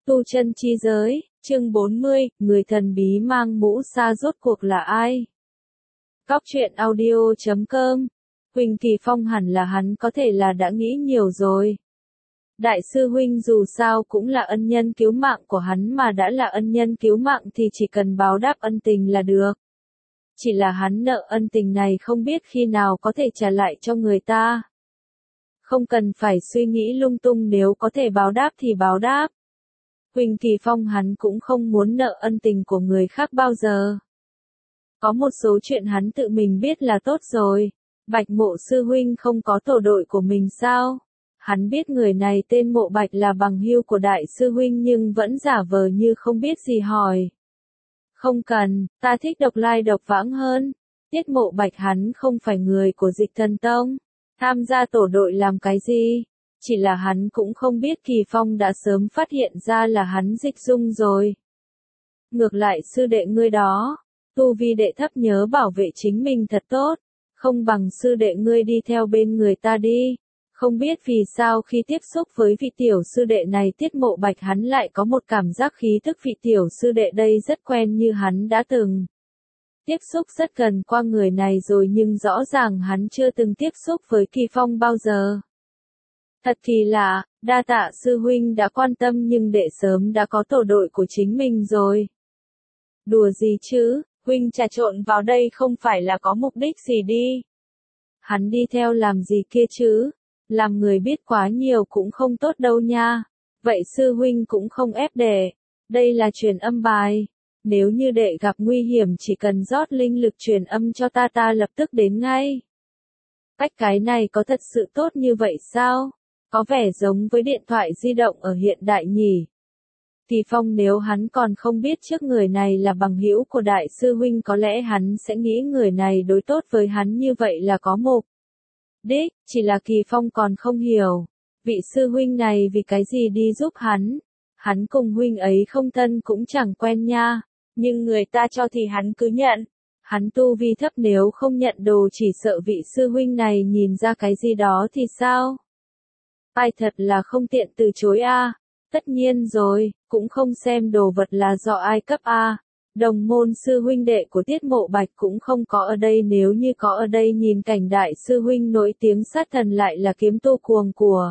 Tu chân chi giới, chương 40, người thần bí mang mũ sa rốt cuộc là ai? Góc truyện audio.com. Huỳnh Kỳ Phong hẳn là hắn có thể là đã nghĩ nhiều rồi. Đại sư huynh dù sao cũng là ân nhân cứu mạng của hắn, mà đã là ân nhân cứu mạng thì chỉ cần báo đáp ân tình là được. Chỉ là hắn nợ ân tình này không biết khi nào có thể trả lại cho người ta. Không cần phải suy nghĩ lung tung, nếu có thể báo đáp thì báo đáp. Huỳnh Kỳ Phong hắn cũng không muốn nợ ân tình của người khác bao giờ. Có một số chuyện hắn tự mình biết là tốt rồi. Bạch Mộ sư huynh không có tổ đội của mình sao? Hắn biết người này tên Mộ Bạch là bằng hữu của đại sư huynh nhưng vẫn giả vờ như không biết gì hỏi. Không cần, ta thích độc lai độc vãng hơn. Tiết Mộ Bạch hắn không phải người của Dịch Thần Tông. Tham gia tổ đội làm cái gì? Chỉ là hắn cũng không biết Kỳ Phong đã sớm phát hiện ra là hắn dịch dung rồi. Ngược lại sư đệ ngươi đó, tu vi đệ thấp nhớ bảo vệ chính mình thật tốt, không bằng sư đệ ngươi đi theo bên người ta đi. Không biết vì sao khi tiếp xúc với vị tiểu sư đệ này Tiết Mộ Bạch hắn lại có một cảm giác khí thức vị tiểu sư đệ đây rất quen, như hắn đã từng tiếp xúc rất gần qua người này rồi, nhưng rõ ràng hắn chưa từng tiếp xúc với Kỳ Phong bao giờ. Thật kỳ lạ, đa tạ sư huynh đã quan tâm, nhưng đệ sớm đã có tổ đội của chính mình rồi. Đùa gì chứ, huynh trà trộn vào đây không phải là có mục đích gì đi. Hắn đi theo làm gì kia chứ, làm người biết quá nhiều cũng không tốt đâu nha. Vậy sư huynh cũng không ép đệ, đây là truyền âm bài. Nếu như đệ gặp nguy hiểm chỉ cần rót linh lực truyền âm cho ta lập tức đến ngay. Cách cái này có thật sự tốt như vậy sao? Có vẻ giống với điện thoại di động ở hiện đại nhỉ. Kỳ Phong nếu hắn còn không biết trước người này là bằng hữu của đại sư huynh, có lẽ hắn sẽ nghĩ người này đối tốt với hắn như vậy là có mục đích, chỉ là Kỳ Phong còn không hiểu. Vị sư huynh này vì cái gì đi giúp hắn? Hắn cùng huynh ấy không thân cũng chẳng quen nha, nhưng người ta cho thì hắn cứ nhận. Hắn tu vi thấp, nếu không nhận đồ chỉ sợ vị sư huynh này nhìn ra cái gì đó thì sao? Ai thật là không tiện từ chối a. Tất nhiên rồi, cũng không xem đồ vật là do ai cấp a. Đồng môn sư huynh đệ của Tiết Mộ Bạch cũng không có ở đây, nếu như có ở đây nhìn cảnh đại sư huynh nổi tiếng sát thần lại là kiếm tu cuồng của.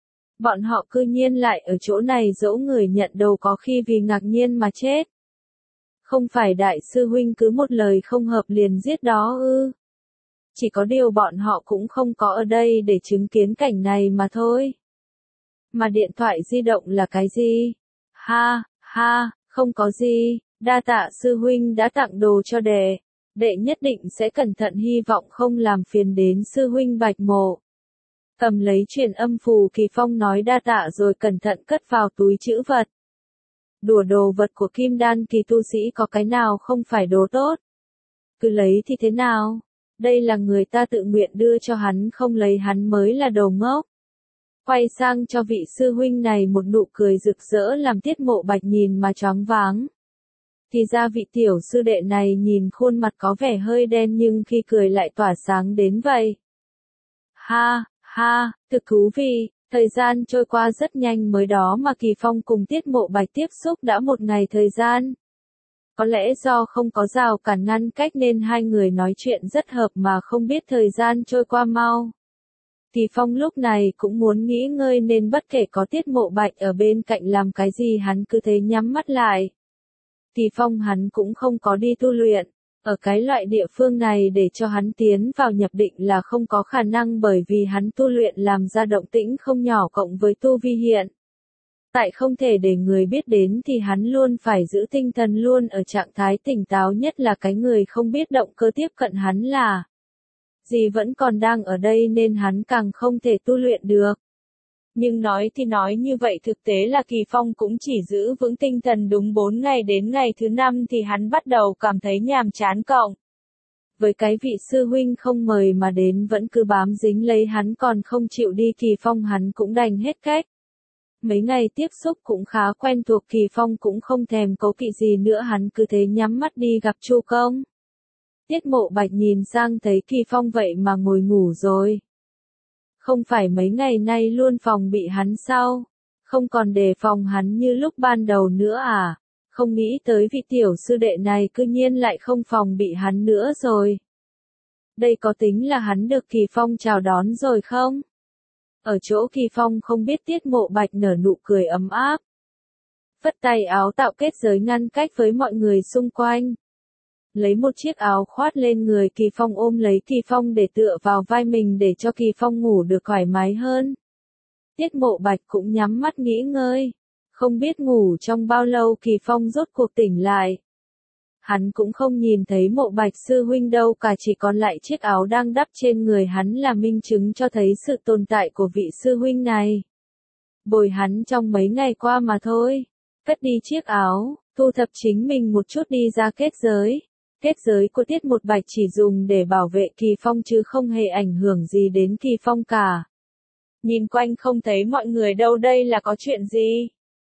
Bọn họ cư nhiên lại ở chỗ này dỗ người nhận đồ, có khi vì ngạc nhiên mà chết. Không phải đại sư huynh cứ một lời không hợp liền giết đó ư? Chỉ có điều bọn họ cũng không có ở đây để chứng kiến cảnh này mà thôi. Mà điện thoại di động là cái gì? Ha, ha, không có gì, đa tạ sư huynh đã tặng đồ cho đệ. Đệ nhất định sẽ cẩn thận, hy vọng không làm phiền đến sư huynh Bạch Mộ. Cầm lấy truyền âm phù, Kỳ Phong nói đa tạ rồi cẩn thận cất vào túi trữ vật. Đùa, đồ vật của kim đan kỳ tu sĩ có cái nào không phải đồ tốt? Cứ lấy thì thế nào? Đây là người ta tự nguyện đưa cho hắn, không lấy hắn mới là đồ ngốc. Quay sang cho vị sư huynh này một nụ cười rực rỡ làm Tiết Mộ Bạch nhìn mà choáng váng. Thì ra vị tiểu sư đệ này nhìn khuôn mặt có vẻ hơi đen nhưng khi cười lại tỏa sáng đến vậy. Ha, ha, thực thú vị. Thời gian trôi qua rất nhanh, mới đó mà Kỳ Phong cùng Tiết Mộ Bạch tiếp xúc đã một ngày thời gian. Có lẽ do không có rào cản ngăn cách nên hai người nói chuyện rất hợp mà không biết thời gian trôi qua mau. Kỳ Phong lúc này cũng muốn nghỉ ngơi nên bất kể có Tiết Mộ Bạch ở bên cạnh làm cái gì hắn cứ thế nhắm mắt lại. Kỳ Phong hắn cũng không có đi tu luyện. Ở cái loại địa phương này để cho hắn tiến vào nhập định là không có khả năng, bởi vì hắn tu luyện làm ra động tĩnh không nhỏ cộng với tu vi hiện tại không thể để người biết đến thì hắn luôn phải giữ tinh thần luôn ở trạng thái tỉnh táo, nhất là cái người không biết động cơ tiếp cận hắn là gì vẫn còn đang ở đây nên hắn càng không thể tu luyện được. Nhưng nói thì nói như vậy, thực tế là Kỳ Phong cũng chỉ giữ vững tinh thần đúng 4 ngày, đến ngày thứ 5 thì hắn bắt đầu cảm thấy nhàm chán cộng. Với cái vị sư huynh không mời mà đến vẫn cứ bám dính lấy hắn còn không chịu đi, Kỳ Phong hắn cũng đành hết cách. Mấy ngày tiếp xúc cũng khá quen thuộc, Kỳ Phong cũng không thèm cố kỵ gì nữa, hắn cứ thế nhắm mắt đi gặp Chu Công. Tiết Mộ Bạch nhìn sang thấy Kỳ Phong vậy mà ngồi ngủ rồi. Không phải mấy ngày nay luôn phòng bị hắn sao? Không còn đề phòng hắn như lúc ban đầu nữa à? Không nghĩ tới vị tiểu sư đệ này cư nhiên lại không phòng bị hắn nữa rồi. Đây có tính là hắn được Kỳ Phong chào đón rồi không? Ở chỗ Kỳ Phong không biết Tiết Mộ Bạch nở nụ cười ấm áp. Phất tay áo tạo kết giới ngăn cách với mọi người xung quanh. Lấy một chiếc áo khoát lên người Kỳ Phong, ôm lấy Kỳ Phong để tựa vào vai mình để cho Kỳ Phong ngủ được thoải mái hơn. Tiết Mộ Bạch cũng nhắm mắt nghỉ ngơi. Không biết ngủ trong bao lâu Kỳ Phong rốt cuộc tỉnh lại. Hắn cũng không nhìn thấy Mộ Bạch sư huynh đâu cả, chỉ còn lại chiếc áo đang đắp trên người hắn là minh chứng cho thấy sự tồn tại của vị sư huynh này. Bồi hắn trong mấy ngày qua mà thôi. Cất đi chiếc áo, thu thập chính mình một chút đi ra kết giới. Kết giới của Tiết Mộ Bạch chỉ dùng để bảo vệ Kỳ Phong chứ không hề ảnh hưởng gì đến Kỳ Phong cả. Nhìn quanh không thấy mọi người đâu, đây là có chuyện gì?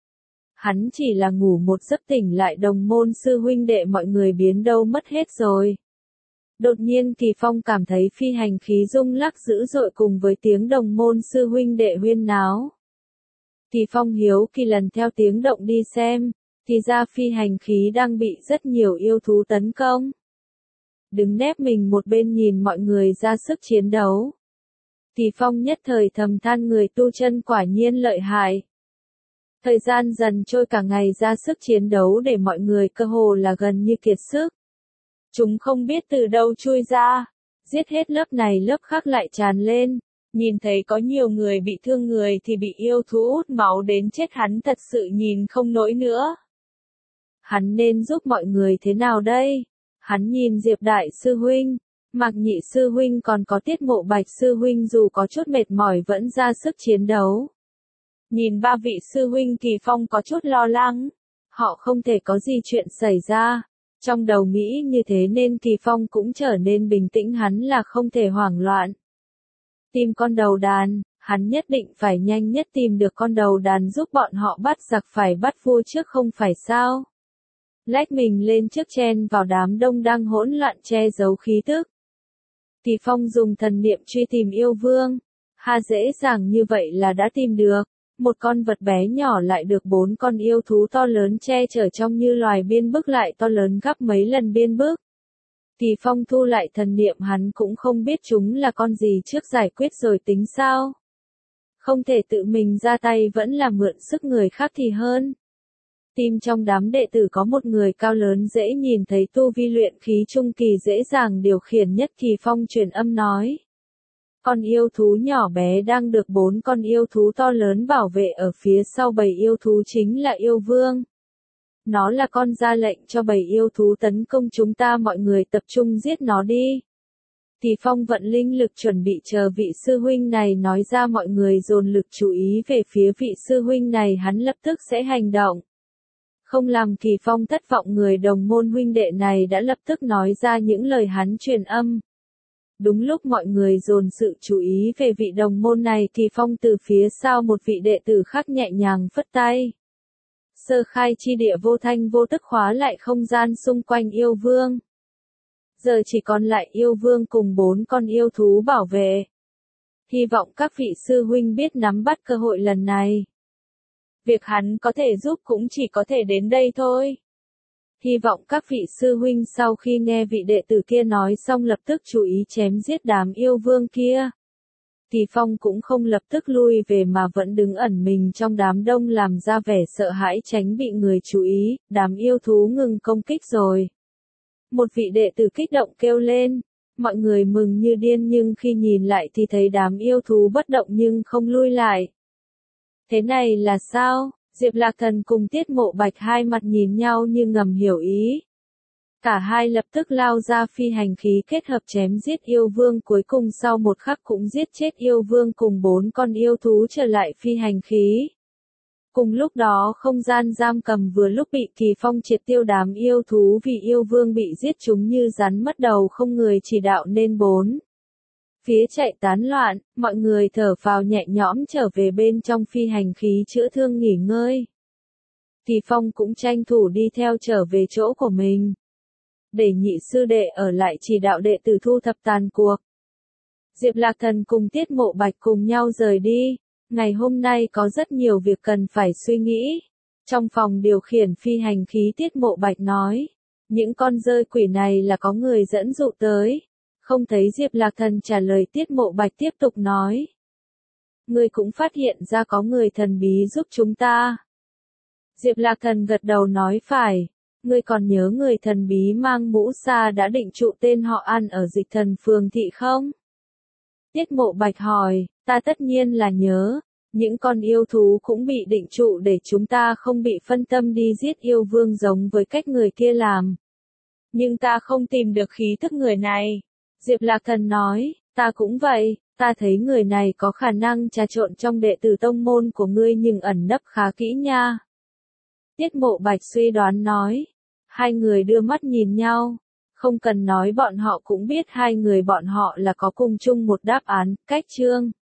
Hắn chỉ là ngủ một giấc tỉnh lại, đồng môn sư huynh đệ mọi người biến đâu mất hết rồi. Đột nhiên Kỳ Phong cảm thấy phi hành khí rung lắc dữ dội cùng với tiếng đồng môn sư huynh đệ huyên náo. Kỳ Phong hiếu kỳ lần theo tiếng động đi xem, thì ra phi hành khí đang bị rất nhiều yêu thú tấn công. Đứng nép mình một bên nhìn mọi người ra sức chiến đấu. Kỳ Phong nhất thời thầm than người tu chân quả nhiên lợi hại. Thời gian dần trôi, cả ngày ra sức chiến đấu để mọi người cơ hồ là gần như kiệt sức. Chúng không biết từ đâu chui ra, giết hết lớp này lớp khác lại tràn lên. Nhìn thấy có nhiều người bị thương, người thì bị yêu thú hút máu đến chết, hắn thật sự nhìn không nổi nữa. Hắn nên giúp mọi người thế nào đây? Hắn nhìn Diệp Đại sư huynh, Mạc Nhị sư huynh còn có Tiết Mộ Bạch sư huynh dù có chút mệt mỏi vẫn ra sức chiến đấu. Nhìn ba vị sư huynh, Kỳ Phong có chút lo lắng. Họ không thể có gì chuyện xảy ra. Trong đầu nghĩ như thế nên Kỳ Phong cũng trở nên bình tĩnh, hắn là không thể hoảng loạn. Tìm con đầu đàn, hắn nhất định phải nhanh nhất tìm được con đầu đàn giúp bọn họ bắt giặc, phải bắt vua trước không phải sao. Lách mình lên trước chen vào đám đông đang hỗn loạn che giấu khí tức. Kỳ Phong dùng thần niệm truy tìm yêu vương. Dễ dàng như vậy là đã tìm được. Một con vật bé nhỏ lại được 4 con yêu thú to lớn che chở trong như loài biên bức, lại to lớn gấp mấy lần biên bức. Kỳ Phong thu lại thần niệm, hắn cũng không biết chúng là con gì, trước giải quyết rồi tính sao. Không thể tự mình ra tay, vẫn là mượn sức người khác thì hơn. Tìm trong đám đệ tử có một người cao lớn dễ nhìn thấy, tu vi luyện khí trung kỳ, dễ dàng điều khiển nhất. Kỳ Phong truyền âm nói. Con yêu thú nhỏ bé đang được 4 con yêu thú to lớn bảo vệ ở phía sau. Bầy yêu thú chính là yêu vương. Nó là con ra lệnh cho bầy yêu thú tấn công chúng ta, mọi người tập trung giết nó đi. Kỳ Phong vận linh lực chuẩn bị chờ vị sư huynh này nói ra, mọi người dồn lực chú ý về phía vị sư huynh này, hắn lập tức sẽ hành động. Không làm Kỳ Phong thất vọng, người đồng môn huynh đệ này đã lập tức nói ra những lời hắn truyền âm. Đúng lúc mọi người dồn sự chú ý về vị đồng môn này, Kỳ Phong từ phía sau một vị đệ tử khác nhẹ nhàng phất tay. Sơ khai chi địa vô thanh vô tức khóa lại không gian xung quanh yêu vương. Giờ chỉ còn lại yêu vương cùng 4 con yêu thú bảo vệ. Hy vọng các vị sư huynh biết nắm bắt cơ hội lần này. Việc hắn có thể giúp cũng chỉ có thể đến đây thôi. Hy vọng các vị sư huynh sau khi nghe vị đệ tử kia nói xong lập tức chú ý chém giết đám yêu vương kia. Kỳ Phong cũng không lập tức lui về mà vẫn đứng ẩn mình trong đám đông làm ra vẻ sợ hãi tránh bị người chú ý. Đám yêu thú ngừng công kích rồi. Một vị đệ tử kích động kêu lên. Mọi người mừng như điên, nhưng khi nhìn lại thì thấy đám yêu thú bất động nhưng không lui lại. Thế này là sao? Diệp Lạc Thần cùng Tiết Mộ Bạch hai mặt nhìn nhau như ngầm hiểu ý. Cả hai lập tức lao ra phi hành khí kết hợp chém giết yêu vương, cuối cùng sau một khắc cũng giết chết yêu vương cùng 4 con yêu thú trở lại phi hành khí. Cùng lúc đó không gian giam cầm vừa lúc bị Kỳ Phong triệt tiêu đám yêu thú, vì yêu vương bị giết chúng như rắn mất đầu, không người chỉ đạo nên 4 phía chạy tán loạn, mọi người thở phào nhẹ nhõm trở về bên trong phi hành khí chữa thương nghỉ ngơi. Kỳ Phong cũng tranh thủ đi theo trở về chỗ của mình. Để nhị sư đệ ở lại chỉ đạo đệ tử thu thập tàn cuộc. Diệp Lạc Thần cùng Tiết Mộ Bạch cùng nhau rời đi. Ngày hôm nay có rất nhiều việc cần phải suy nghĩ. Trong phòng điều khiển phi hành khí Tiết Mộ Bạch nói. Những con dơi quỷ này là có người dẫn dụ tới. Không thấy Diệp Lạc Thần trả lời, Tiết Mộ Bạch tiếp tục nói. Ngươi cũng phát hiện ra có người thần bí giúp chúng ta. Diệp Lạc Thần gật đầu nói phải. Ngươi còn nhớ người thần bí mang mũ sa đã định trụ tên họ An ở Dịch Thần Phường thị không? Tiết Mộ Bạch hỏi, ta tất nhiên là nhớ. Những con yêu thú cũng bị định trụ để chúng ta không bị phân tâm đi giết yêu vương giống với cách người kia làm. Nhưng ta không tìm được khí thức người này. Diệp Lạc Thần nói, ta cũng vậy, ta thấy người này có khả năng trà trộn trong đệ tử tông môn của ngươi nhưng ẩn nấp khá kỹ nha. Tiết Mộ Bạch suy đoán nói. Hai người đưa mắt nhìn nhau. Không cần nói bọn họ cũng biết hai người bọn họ là có cùng chung một đáp án, cách chương.